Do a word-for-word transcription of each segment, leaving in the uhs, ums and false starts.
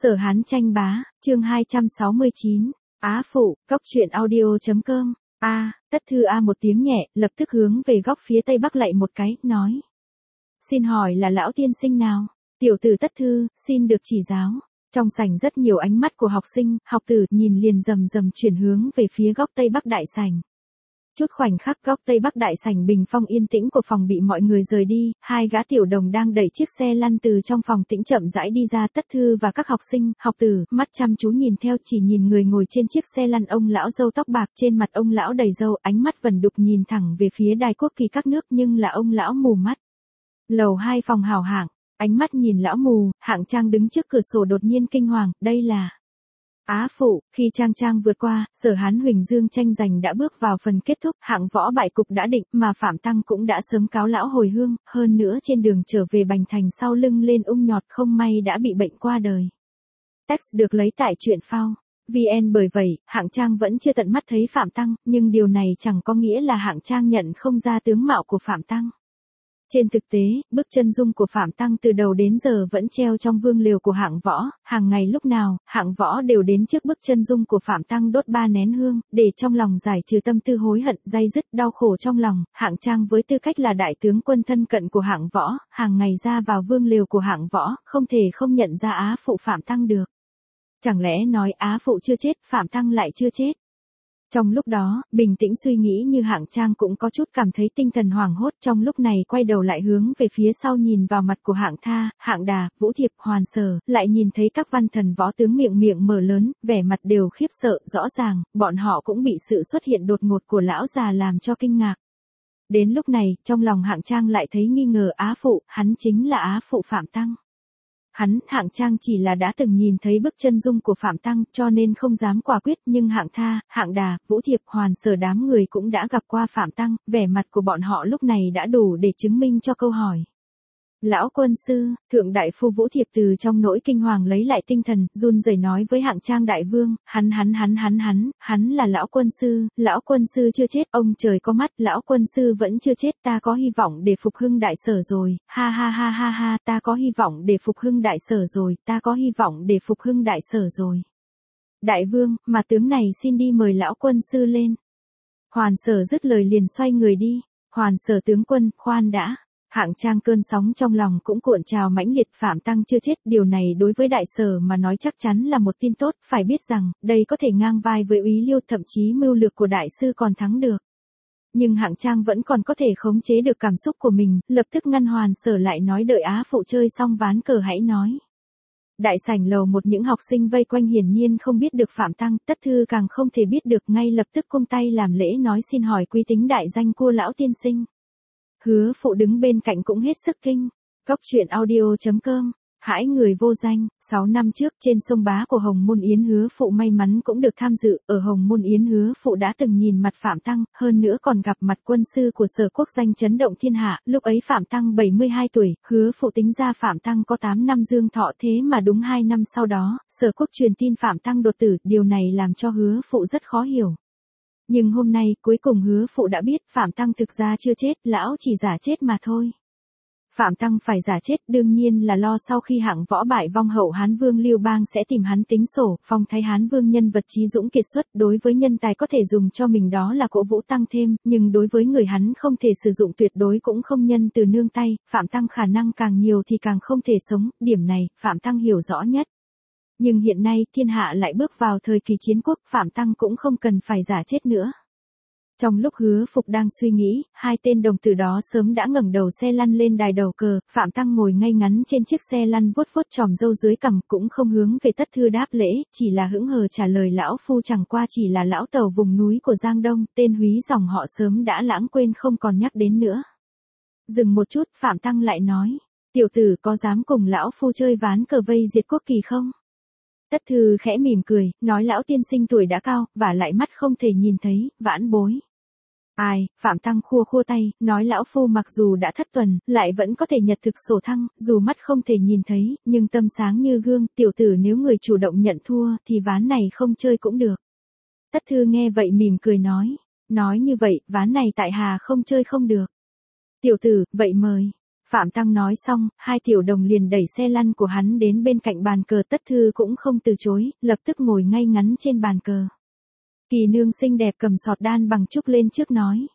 Sở Hán tranh bá, chương hai trăm sáu mươi chín, Á phụ, góc truyện audio chấm com. A, Tất Thư A một tiếng nhẹ, lập tức hướng về góc phía tây bắc lạy một cái, nói. Xin hỏi là lão tiên sinh nào? Tiểu tử Tất Thư, xin được chỉ giáo. Trong sảnh rất nhiều ánh mắt của học sinh, học tử nhìn liền rầm rầm chuyển hướng về phía góc tây bắc đại sảnh. Chút khoảnh khắc góc tây bắc đại sảnh bình phong yên tĩnh của phòng bị mọi người rời đi, hai gã tiểu đồng đang đẩy chiếc xe lăn từ trong phòng tĩnh chậm rãi đi ra. Tất Thư và các học sinh, học tử, mắt chăm chú nhìn theo, chỉ nhìn người ngồi trên chiếc xe lăn, ông lão râu tóc bạc, trên mặt ông lão đầy râu, ánh mắt vẩn đục nhìn thẳng về phía đài quốc kỳ các nước, nhưng là ông lão mù mắt. Lầu hai phòng hào hạng, ánh mắt nhìn lão mù, Hạng Trang đứng trước cửa sổ đột nhiên kinh hoàng, đây là Á phụ. Khi Trang Trang vượt qua, Sở Hán Huỳnh Dương tranh giành đã bước vào phần kết thúc, hạng võ bại cục đã định, mà Phạm Tăng cũng đã sớm cáo lão hồi hương, hơn nữa trên đường trở về Bành Thành sau lưng lên ung nhọt, không may đã bị bệnh qua đời. Text được lấy tại truyện phao vê en. Bởi vậy, Hạng Trang vẫn chưa tận mắt thấy Phạm Tăng, nhưng điều này chẳng có nghĩa là Hạng Trang nhận không ra tướng mạo của Phạm Tăng. Trên thực tế, bức chân dung của Phạm Tăng từ đầu đến giờ vẫn treo trong vương liều của Hạng Võ, hàng ngày lúc nào, Hạng Võ đều đến trước bức chân dung của Phạm Tăng đốt ba nén hương, để trong lòng giải trừ tâm tư hối hận, day dứt, đau khổ trong lòng. Hạng Trang với tư cách là đại tướng quân thân cận của Hạng Võ, hàng ngày ra vào vương liều của Hạng Võ, không thể không nhận ra Á phụ Phạm Tăng được. Chẳng lẽ nói Á phụ chưa chết, Phạm Tăng lại chưa chết? Trong lúc đó, bình tĩnh suy nghĩ như Hạng Trang cũng có chút cảm thấy tinh thần hoảng hốt, trong lúc này quay đầu lại hướng về phía sau nhìn vào mặt của Hạng Tha, Hạng Đà, Vũ Thiệp, Hoàn Sở, lại nhìn thấy các văn thần võ tướng miệng miệng mở lớn, vẻ mặt đều khiếp sợ, rõ ràng, bọn họ cũng bị sự xuất hiện đột ngột của lão già làm cho kinh ngạc. Đến lúc này, trong lòng Hạng Trang lại thấy nghi ngờ Á phụ, hắn chính là Á phụ Phạm Tăng. Hắn, Hạng Trang chỉ là đã từng nhìn thấy bức chân dung của Phạm Tăng, cho nên không dám quả quyết, nhưng Hạng Tha, Hạng Đà, Vũ Thiệp, Hoàn Sở đám người cũng đã gặp qua Phạm Tăng, vẻ mặt của bọn họ lúc này đã đủ để chứng minh cho câu hỏi. Lão quân sư, thượng đại phu Vũ Thiệp từ trong nỗi kinh hoàng lấy lại tinh thần, run rẩy nói với Hạng Trang đại vương, hắn hắn hắn hắn hắn, hắn là lão quân sư, lão quân sư chưa chết, ông trời có mắt, lão quân sư vẫn chưa chết, ta có hy vọng để phục hưng đại sở rồi, ha ha ha ha ha, ta có hy vọng để phục hưng đại sở rồi, ta có hy vọng để phục hưng đại sở rồi. Đại vương, mà tướng này xin đi mời lão quân sư lên. Hoàn Sở dứt lời liền xoay người đi. Hoàn Sở tướng quân, khoan đã. Hạng Trang cơn sóng trong lòng cũng cuộn trào mãnh liệt, Phạm Tăng chưa chết, điều này đối với đại sở mà nói chắc chắn là một tin tốt, phải biết rằng, đây có thể ngang vai với úy liêu, thậm chí mưu lược của đại sư còn thắng được. Nhưng Hạng Trang vẫn còn có thể khống chế được cảm xúc của mình, lập tức ngăn Hoàn Sở lại, nói đợi Á phụ chơi xong ván cờ hãy nói. Đại sảnh lầu một, những học sinh vây quanh hiển nhiên không biết được Phạm Tăng, Tất Thư càng không thể biết được, ngay lập tức cung tay làm lễ nói xin hỏi quý tính đại danh của lão tiên sinh. Hứa phụ đứng bên cạnh cũng hết sức kinh. Góc truyện audio chấm com. Hãi người vô danh. Sáu năm trước trên sông Bá của Hồng Môn Yến, Hứa phụ may mắn cũng được tham dự. Ở Hồng Môn Yến, Hứa phụ đã từng nhìn mặt Phạm Tăng, hơn nữa còn gặp mặt quân sư của Sở Quốc danh chấn động thiên hạ. Lúc ấy Phạm Tăng bảy mươi hai tuổi, Hứa phụ tính ra Phạm Tăng có tám năm dương thọ, thế mà đúng hai năm sau đó, Sở Quốc truyền tin Phạm Tăng đột tử, điều này làm cho Hứa phụ rất khó hiểu. Nhưng hôm nay, cuối cùng Hứa phụ đã biết, Phạm Tăng thực ra chưa chết, lão chỉ giả chết mà thôi. Phạm Tăng phải giả chết đương nhiên là lo sau khi Hạng Võ bại vong, hậu Hán Vương Lưu Bang sẽ tìm hắn tính sổ, phong thái Hán Vương nhân vật trí dũng kiệt xuất, đối với nhân tài có thể dùng cho mình đó là cổ vũ tăng thêm, nhưng đối với người hắn không thể sử dụng, tuyệt đối cũng không nhân từ nương tay. Phạm Tăng khả năng càng nhiều thì càng không thể sống, điểm này, Phạm Tăng hiểu rõ nhất. Nhưng hiện nay, thiên hạ lại bước vào thời kỳ chiến quốc, Phạm Tăng cũng không cần phải giả chết nữa. Trong lúc Hứa Phục đang suy nghĩ, hai tên đồng tử đó sớm đã ngẩng đầu xe lăn lên đài đầu cờ, Phạm Tăng ngồi ngay ngắn trên chiếc xe lăn vuốt vuốt chòm râu dưới cằm, cũng không hướng về Tất Thư đáp lễ, chỉ là hững hờ trả lời lão phu chẳng qua chỉ là lão tàu vùng núi của Giang Đông, tên húy dòng họ sớm đã lãng quên không còn nhắc đến nữa. Dừng một chút, Phạm Tăng lại nói, tiểu tử có dám cùng lão phu chơi ván cờ vây diệt quốc kỳ không? Tất Thư khẽ mỉm cười, nói lão tiên sinh tuổi đã cao, và lại mắt không thể nhìn thấy, vãn bối. Ai, Phạm Tăng khua khua tay, nói lão phu mặc dù đã thất tuần, lại vẫn có thể nhật thực sổ thăng, dù mắt không thể nhìn thấy, nhưng tâm sáng như gương, tiểu tử nếu người chủ động nhận thua, thì ván này không chơi cũng được. Tất Thư nghe vậy mỉm cười nói, nói như vậy, ván này tại hà không chơi không được. Tiểu tử, vậy mời. Phạm Tăng nói xong, hai tiểu đồng liền đẩy xe lăn của hắn đến bên cạnh bàn cờ. Tất Thư cũng không từ chối, lập tức ngồi ngay ngắn trên bàn cờ. Kỳ nương xinh đẹp cầm sọt đan bằng trúc lên trước nói.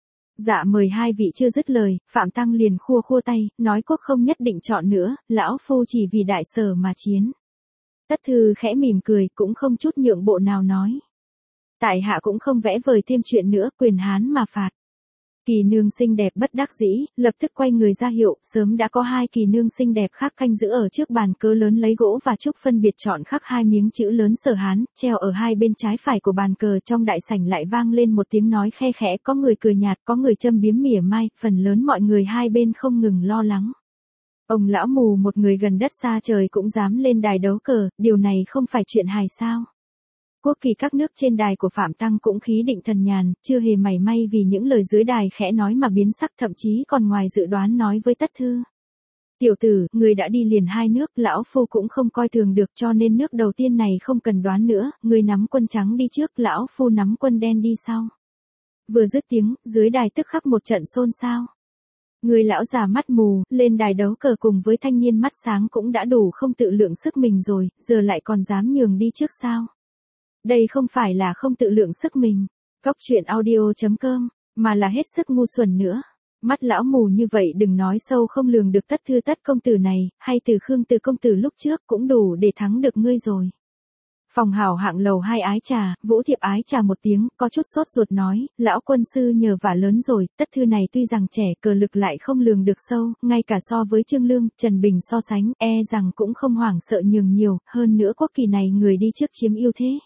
Dạ mời hai vị chưa dứt lời, Phạm Tăng liền khua khua tay, nói quốc không nhất định chọn nữa, lão phu chỉ vì đại sở mà chiến. Tất Thư khẽ mỉm cười, cũng không chút nhượng bộ nào nói. Tại hạ cũng không vẽ vời thêm chuyện nữa, quyền Hán mà phạt. Kỳ nương xinh đẹp bất đắc dĩ, lập tức quay người ra hiệu, sớm đã có hai kỳ nương xinh đẹp khác canh giữ ở trước bàn cờ lớn lấy gỗ và trúc phân biệt chọn khắc hai miếng chữ lớn Sở Hán, treo ở hai bên trái phải của bàn cờ. Trong đại sảnh lại vang lên một tiếng nói khe khẽ, có người cười nhạt, có người châm biếm mỉa mai, phần lớn mọi người hai bên không ngừng lo lắng. Ông lão mù một người gần đất xa trời cũng dám lên đài đấu cờ, điều này không phải chuyện hài sao? Quốc kỳ các nước trên đài của Phạm Tăng cũng khí định thần nhàn, chưa hề mảy may vì những lời dưới đài khẽ nói mà biến sắc, thậm chí còn ngoài dự đoán nói với Tất Thư. Tiểu tử, người đã đi liền hai nước, lão phu cũng không coi thường được, cho nên nước đầu tiên này không cần đoán nữa, người nắm quân trắng đi trước, lão phu nắm quân đen đi sau. Vừa dứt tiếng, dưới đài tức khắc một trận xôn xao. Người lão già mắt mù, lên đài đấu cờ cùng với thanh niên mắt sáng cũng đã đủ không tự lượng sức mình rồi, giờ lại còn dám nhường đi trước sao? Đây không phải là không tự lượng sức mình, Cóc truyện audio chấm com, mà là hết sức ngu xuẩn nữa. Mắt lão mù như vậy đừng nói sâu không lường được Tất Thư Tất công tử này, hay từ Khương Từ công tử lúc trước cũng đủ để thắng được ngươi rồi. Phòng hảo hạng lầu hai ái trà, Vũ Thiệp ái trà một tiếng, có chút sốt ruột nói, lão quân sư nhờ vả lớn rồi, Tất Thư này tuy rằng trẻ cờ lực lại không lường được sâu, ngay cả so với Trương Lương, Trần Bình so sánh, e rằng cũng không hoảng sợ nhường nhiều, hơn nữa quốc kỳ này người đi trước chiếm ưu thế.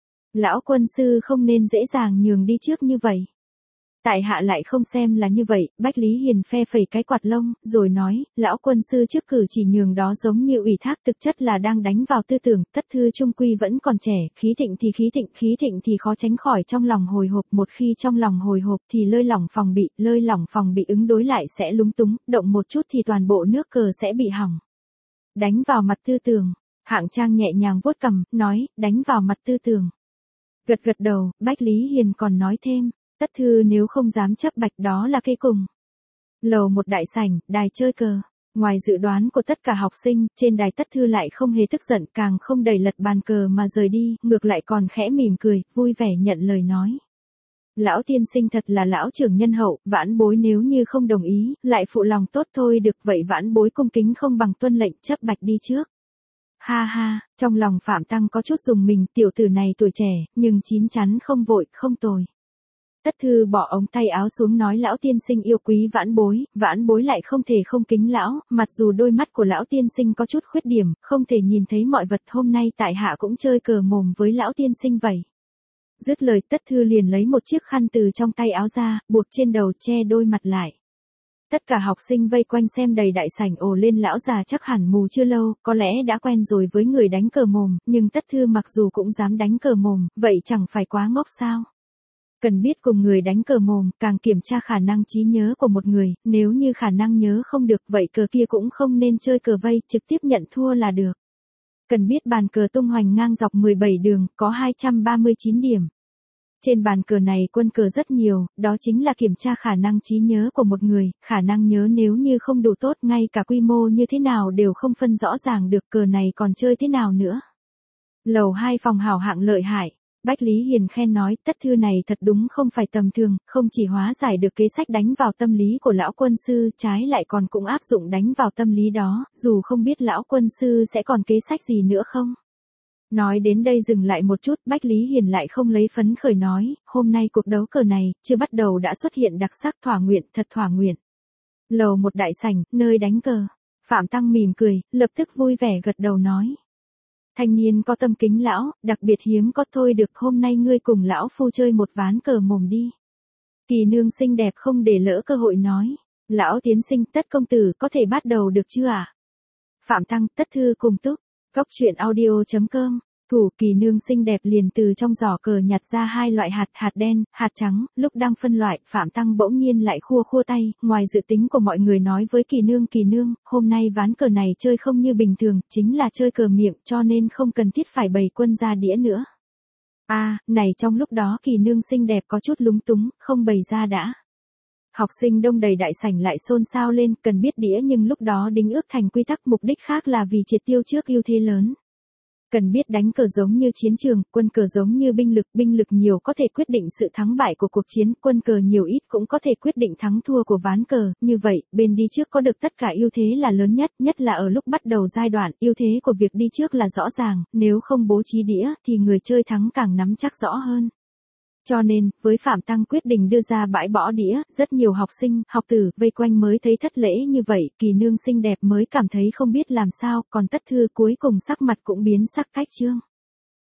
Lão quân sư không nên dễ dàng nhường đi trước như vậy. Tại hạ lại không xem là như vậy, Bách Lý Hiền phe phẩy cái quạt lông, rồi nói, lão quân sư trước cử chỉ nhường đó giống như ủy thác, thực chất là đang đánh vào tư tưởng. Tất Thư trung quy vẫn còn trẻ, khí thịnh thì khí thịnh, khí thịnh thì khó tránh khỏi trong lòng hồi hộp, một khi trong lòng hồi hộp thì lơi lỏng phòng bị, lơi lỏng phòng bị ứng đối lại sẽ lúng túng, động một chút thì toàn bộ nước cờ sẽ bị hỏng. Đánh vào mặt tư tưởng, Hạng Trang nhẹ nhàng vuốt cằm, nói, đánh vào mặt tư tưởng. Gật gật đầu, Bách Lý Hiền còn nói thêm, Tất Thư nếu không dám chấp bạch đó là cây cùng. Lầu một đại sảnh, đài chơi cờ. Ngoài dự đoán của tất cả học sinh, trên đài Tất Thư lại không hề tức giận, càng không đẩy lật bàn cờ mà rời đi, ngược lại còn khẽ mỉm cười, vui vẻ nhận lời nói. Lão tiên sinh thật là lão trưởng nhân hậu, vãn bối nếu như không đồng ý, lại phụ lòng tốt thôi được, vậy vãn bối cung kính không bằng tuân lệnh, chấp bạch đi trước. Ha ha, trong lòng Phạm Tăng có chút dùng mình, tiểu tử này tuổi trẻ, nhưng chín chắn không vội, không tồi. Tất Thư bỏ ống tay áo xuống nói lão tiên sinh yêu quý vãn bối, vãn bối lại không thể không kính lão, mặc dù đôi mắt của lão tiên sinh có chút khuyết điểm, không thể nhìn thấy mọi vật, hôm nay tại hạ cũng chơi cờ mồm với lão tiên sinh vậy. Dứt lời Tất Thư liền lấy một chiếc khăn từ trong tay áo ra, buộc trên đầu che đôi mặt lại. Tất cả học sinh vây quanh xem đầy đại sảnh ồ lên, lão già chắc hẳn mù chưa lâu, có lẽ đã quen rồi với người đánh cờ mồm, nhưng Tất Thư mặc dù cũng dám đánh cờ mồm, vậy chẳng phải quá ngốc sao? Cần biết cùng người đánh cờ mồm, càng kiểm tra khả năng trí nhớ của một người, nếu như khả năng nhớ không được, vậy cờ kia cũng không nên chơi cờ vây, trực tiếp nhận thua là được. Cần biết bàn cờ tung hoành ngang dọc mười bảy đường, có hai trăm ba mươi chín điểm. Trên bàn cờ này quân cờ rất nhiều, đó chính là kiểm tra khả năng trí nhớ của một người, khả năng nhớ nếu như không đủ tốt, ngay cả quy mô như thế nào đều không phân rõ ràng được, cờ này còn chơi thế nào nữa. Lầu hai phòng hảo hạng lợi hại. Bách Lý Hiền khen nói, Tất Thư này thật đúng không phải tầm thường, không chỉ hóa giải được kế sách đánh vào tâm lý của lão quân sư, trái lại còn cũng áp dụng đánh vào tâm lý đó, dù không biết lão quân sư sẽ còn kế sách gì nữa không. Nói đến đây dừng lại một chút, Bách Lý Hiền lại không lấy phấn khởi nói, hôm nay cuộc đấu cờ này, chưa bắt đầu đã xuất hiện đặc sắc, thỏa nguyện, thật thỏa nguyện. Lầu một đại sảnh, nơi đánh cờ. Phạm Tăng mỉm cười, lập tức vui vẻ gật đầu nói. Thanh niên có tâm kính lão, đặc biệt hiếm có, thôi được, hôm nay ngươi cùng lão phu chơi một ván cờ mồm đi. Kỳ nương xinh đẹp không để lỡ cơ hội nói. Lão tiến sinh, Tất công tử có thể bắt đầu được chưa ạ? À? Phạm Tăng, Tất Thư cùng túc. Cóc truyện audio chấm com. Thủ Kỳ nương xinh đẹp liền từ trong giỏ cờ nhặt ra hai loại hạt, hạt đen, hạt trắng, lúc đang phân loại, Phạm Tăng bỗng nhiên lại khua khua tay, ngoài dự tính của mọi người nói với Kỳ nương, Kỳ nương, hôm nay ván cờ này chơi không như bình thường, chính là chơi cờ miệng, cho nên không cần thiết phải bày quân ra đĩa nữa. À, này trong lúc đó Kỳ nương xinh đẹp có chút lúng túng, không bày ra đã. Học sinh đông đầy đại sảnh lại xôn xao lên, cần biết đĩa nhưng lúc đó đính ước thành quy tắc, mục đích khác là vì triệt tiêu trước ưu thế lớn. Cần biết đánh cờ giống như chiến trường, quân cờ giống như binh lực, binh lực nhiều có thể quyết định sự thắng bại của cuộc chiến, quân cờ nhiều ít cũng có thể quyết định thắng thua của ván cờ, như vậy, bên đi trước có được tất cả ưu thế là lớn nhất, nhất là ở lúc bắt đầu giai đoạn, ưu thế của việc đi trước là rõ ràng, nếu không bố trí đĩa thì người chơi thắng càng nắm chắc rõ hơn. Cho nên, với Phạm Tăng quyết định đưa ra bãi bỏ đĩa, rất nhiều học sinh, học tử, vây quanh mới thấy thất lễ như vậy, Kỳ Nương xinh đẹp mới cảm thấy không biết làm sao, còn Tất Thư cuối cùng sắc mặt cũng biến sắc cách trương.